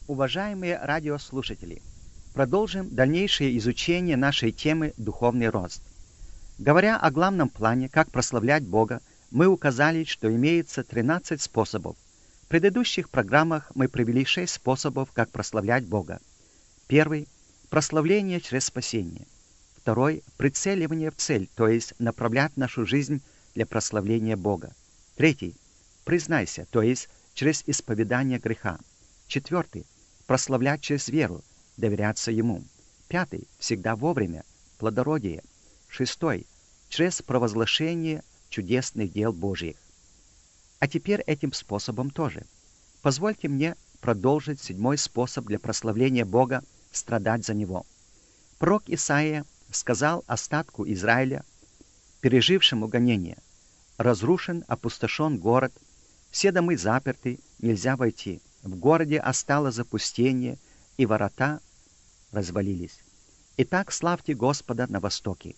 Уважаемые радиослушатели, продолжим дальнейшее изучение нашей темы «Духовный рост». Говоря о главном плане, как прославлять Бога, мы указали, что имеется 13 способов. В предыдущих программах мы привели 6 способов, как прославлять Бога. Первый – прославление через спасение. Второй – прицеливание в цель, то есть направлять нашу жизнь для прославления Бога. Третий – признайся, то есть через исповедание греха. Четвертый – прославлять через веру, доверяться Ему. Пятый – всегда вовремя, плодородие. Шестой – через провозглашение чудесных дел Божьих. А теперь этим способом тоже. Позвольте мне продолжить 7-й способ для прославления Бога – страдать за Него. Пророк Исаия сказал остатку Израиля, пережившему гонение: «Разрушен, опустошен город, все домы заперты, нельзя войти. В городе осталось запустение, и ворота развалились. Итак, славьте Господа на востоке».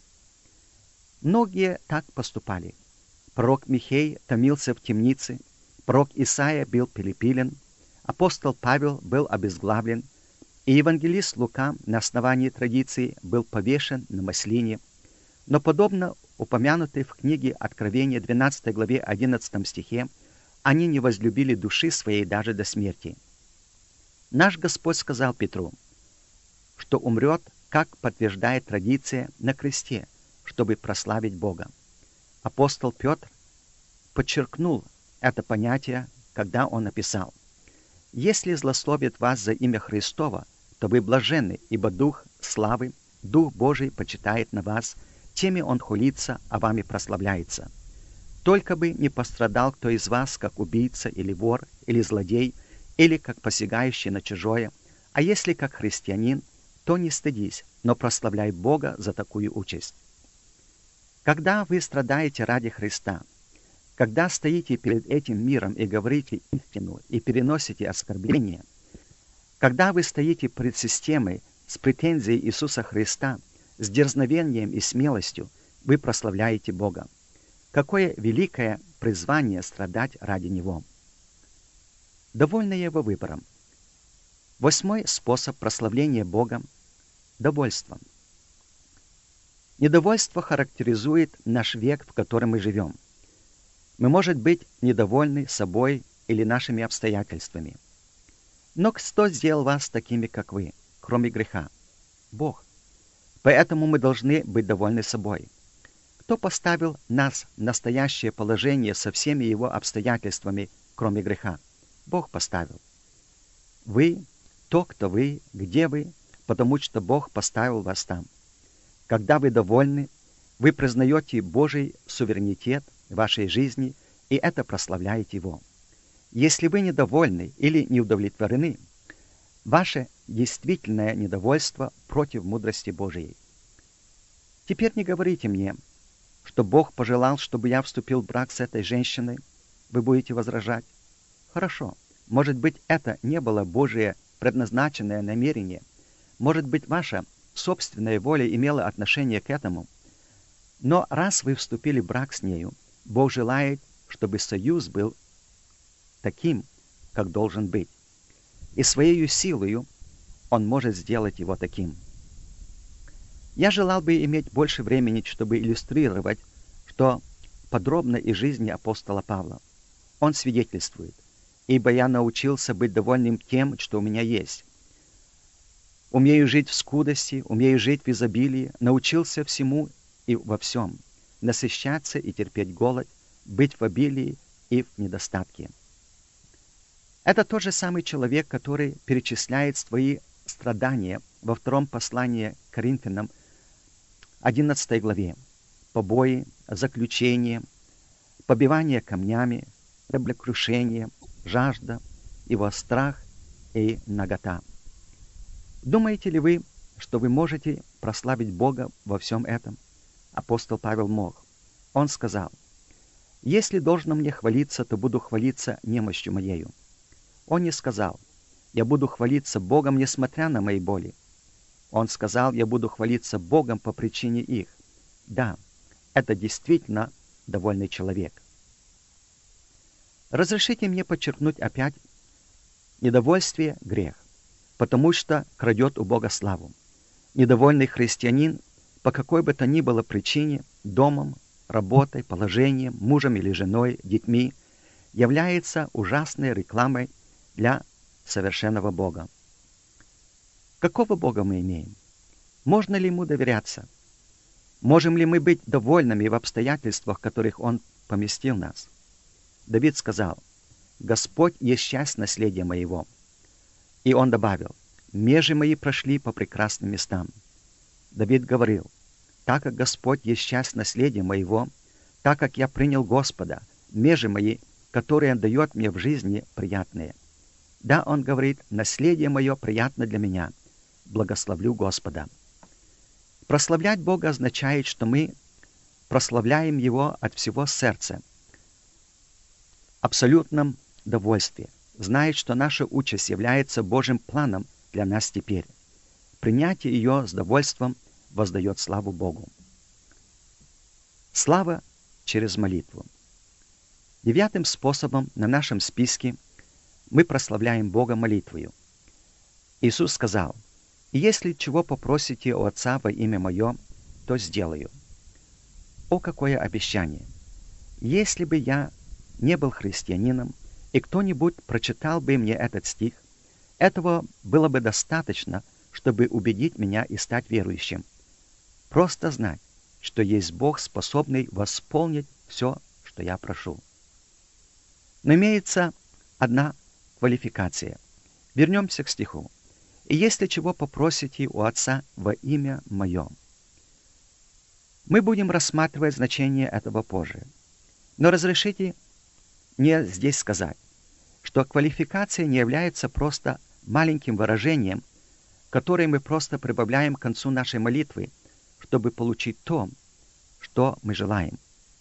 Многие так поступали. Пророк Михей томился в темнице, пророк Исаия был перепилен, апостол Павел был обезглавлен, и евангелист Лука на основании традиции был повешен на маслине. Но подобно упомянутой в книге Откровения 12 главе 11 стихе, они не возлюбили души своей даже до смерти. Наш Господь сказал Петру, что умрет, как подтверждает традиция, на кресте, чтобы прославить Бога. Апостол Петр подчеркнул это понятие, когда он написал: «Если злословят вас за имя Христово, то вы блаженны, ибо Дух славы, Дух Божий почитает на вас, теми Он хулится, а вами прославляется. Только бы не пострадал кто из вас, как убийца или вор, или злодей, или как посягающий на чужое, а если как христианин, то не стыдись, но прославляй Бога за такую участь». Когда вы страдаете ради Христа, когда стоите перед этим миром и говорите истину и переносите оскорбления, когда вы стоите пред системой с претензией Иисуса Христа, с дерзновением и смелостью, вы прославляете Бога. Какое великое призвание страдать ради Него! Довольны Его выбором. 8-й способ прославления Бога – довольством. Недовольство характеризует наш век, в котором мы живем. Мы, может быть, недовольны собой или нашими обстоятельствами. Но кто сделал вас такими, как вы, кроме греха? Бог. Поэтому мы должны быть довольны собой. Кто поставил нас в настоящее положение со всеми его обстоятельствами, кроме греха? Бог поставил. Вы, то, кто вы, где вы, потому что Бог поставил вас там. Когда вы довольны, вы признаете Божий суверенитет в вашей жизни, и это прославляет Его. Если вы недовольны или не удовлетворены, ваше действительное недовольство против мудрости Божией. Теперь не говорите мне, что Бог пожелал, чтобы я вступил в брак с этой женщиной. Вы будете возражать. Хорошо, может быть, это не было Божие предназначенное намерение. Может быть, ваша собственная воля имела отношение к этому. Но раз вы вступили в брак с нею, Бог желает, чтобы союз был таким, как должен быть. И своей силою Он может сделать его таким. Я желал бы иметь больше времени, чтобы иллюстрировать, что подробно из жизни апостола Павла. Он свидетельствует: «Ибо я научился быть довольным тем, что у меня есть. Умею жить в скудости, умею жить в изобилии, научился всему и во всем, насыщаться и терпеть голод, быть в обилии и в недостатке». Это тот же самый человек, который перечисляет свои страдания во 2 послании к Коринфянам, 11 главе. Побои, заключение, побивание камнями, кораблекрушение, жажда, его страх и нагота. Думаете ли вы, что вы можете прославить Бога во всем этом? Апостол Павел мог. Он сказал: «Если должно мне хвалиться, то буду хвалиться немощью моею». Он не сказал: «Я буду хвалиться Богом, несмотря на мои боли». Он сказал: «Я буду хвалиться Богом по причине их». Да, это действительно довольный человек. Разрешите мне подчеркнуть опять: недовольствие – грех. потому что крадет у Бога славу. Недовольный христианин по какой бы то ни было причине, домом, работой, положением, мужем или женой, детьми, является ужасной рекламой для совершенного Бога. Какого Бога мы имеем? Можно ли Ему доверяться? Можем ли мы быть довольными в обстоятельствах, в которых Он поместил нас? Давид сказал: «Господь есть часть наследия моего». И он добавил: «Межи мои прошли по прекрасным местам». Давид говорил: «Так как Господь есть часть наследия моего, так как я принял Господа, межи мои, которые Он дает мне в жизни, приятные». Да, он говорит: «Наследие мое приятно для меня. Благословлю Господа». Прославлять Бога означает, что мы прославляем Его от всего сердца, в абсолютном довольстве, зная, что наша участь является Божьим планом для нас теперь. Принятие ее с довольством воздает славу Богу. Слава через молитву. 9 способом на нашем списке мы прославляем Бога молитвою. Иисус сказал: «И если чего попросите у Отца во имя Мое, то сделаю». О, какое обещание! Если бы я не был христианином, и кто-нибудь прочитал бы мне этот стих, этого было бы достаточно, чтобы убедить меня и стать верующим. Просто знать, что есть Бог, способный восполнить все, что я прошу. Но имеется одна квалификация. Вернемся к стиху. «И если чего попросите у Отца во имя Мое». Мы будем рассматривать значение этого позже. Но разрешите мне здесь сказать, что квалификация не является просто маленьким выражением, которое мы просто прибавляем к концу нашей молитвы, чтобы получить то, что мы желаем.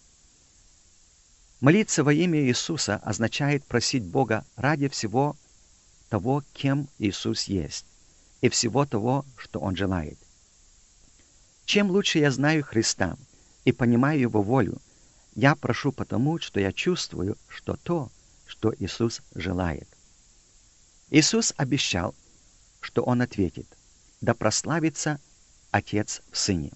Молиться во имя Иисуса означает просить Бога ради всего того, кем Иисус есть, и всего того, что Он желает. Чем лучше я знаю Христа и понимаю Его волю, я прошу потому, что я чувствую, что то, что Иисус желает. Иисус обещал, что Он ответит: «Да прославится Отец в Сыне».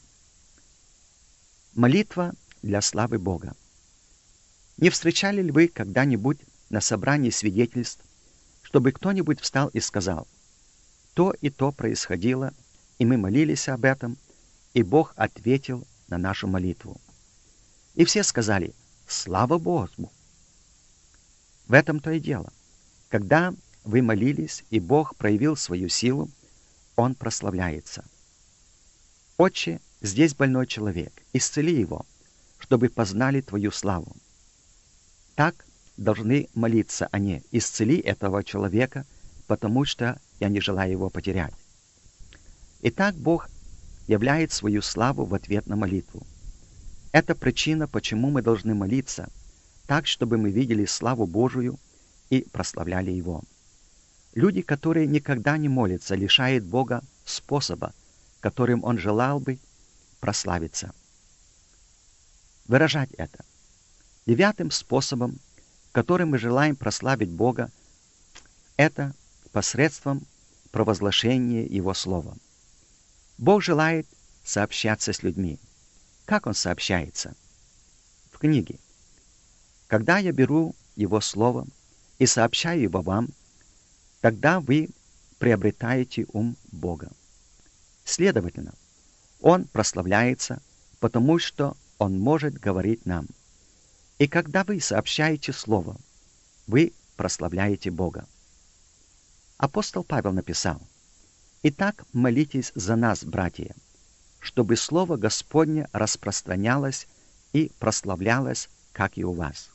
Молитва для славы Бога. Не встречали ли вы когда-нибудь на собрании свидетельств, чтобы кто-нибудь встал и сказал: «То и то происходило, и мы молились об этом, и Бог ответил на нашу молитву». И все сказали: «Слава Богу!» В этом-то и дело. Когда вы молились, и Бог проявил свою силу, Он прославляется. «Отче, здесь больной человек, исцели его, чтобы познали Твою славу». Так должны молиться они: «Исцели этого человека, потому что я не желаю его потерять». Итак, Бог являет свою славу в ответ на молитву. Это причина, почему мы должны молиться, так, чтобы мы видели славу Божию и прославляли Его. Люди, которые никогда не молятся, лишают Бога способа, которым Он желал бы прославиться. Выражать это. 9 способом, которым мы желаем прославить Бога, это посредством провозглашения Его Слова. Бог желает сообщаться с людьми. Как Он сообщается? В книге. Когда я беру Его Слово и сообщаю его вам, тогда вы приобретаете ум Бога. Следовательно, Он прославляется, потому что Он может говорить нам. И когда вы сообщаете Слово, вы прославляете Бога. Апостол Павел написал: «Итак, молитесь за нас, братья, чтобы Слово Господне распространялось и прославлялось, как и у вас».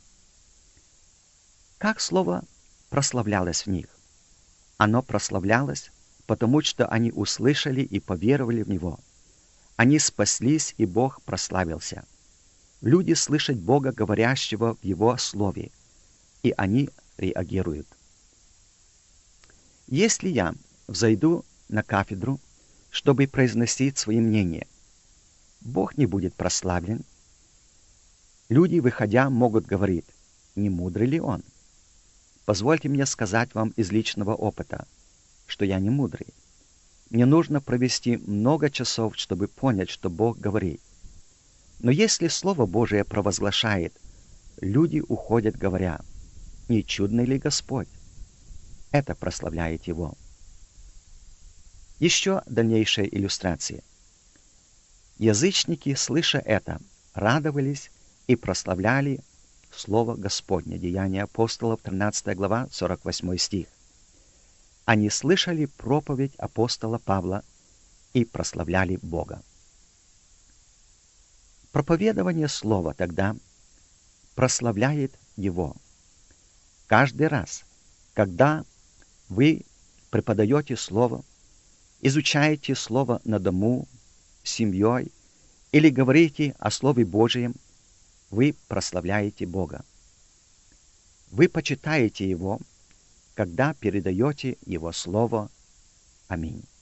Как Слово прославлялось в них? Оно прославлялось, потому что они услышали и поверовали в Него. Они спаслись, и Бог прославился. Люди слышат Бога, говорящего в Его Слове, и они реагируют. Если я взойду на кафедру, чтобы произносить свои мнения, Бог не будет прославлен. Люди, выходя, могут говорить: «Не мудрый ли Он?» Позвольте мне сказать вам из личного опыта: что я не мудрый. Мне нужно провести много часов, чтобы понять, что Бог говорит. Но если Слово Божие провозглашает, люди уходят, говоря: «Не чудный ли Господь?» Это прославляет Его. Еще дальнейшая иллюстрация. Язычники, слыша это, радовались и прославляли Слово Господне. Деяния апостолов, 13 глава, 48 стих. Они слышали проповедь апостола Павла и прославляли Бога. Проповедование Слова тогда прославляет Его. Каждый раз, когда вы преподаете Слово, изучаете Слово на дому, с семьей или говорите о Слове Божьем, вы прославляете Бога. Вы почитаете Его, когда передаете Его Слово. Аминь.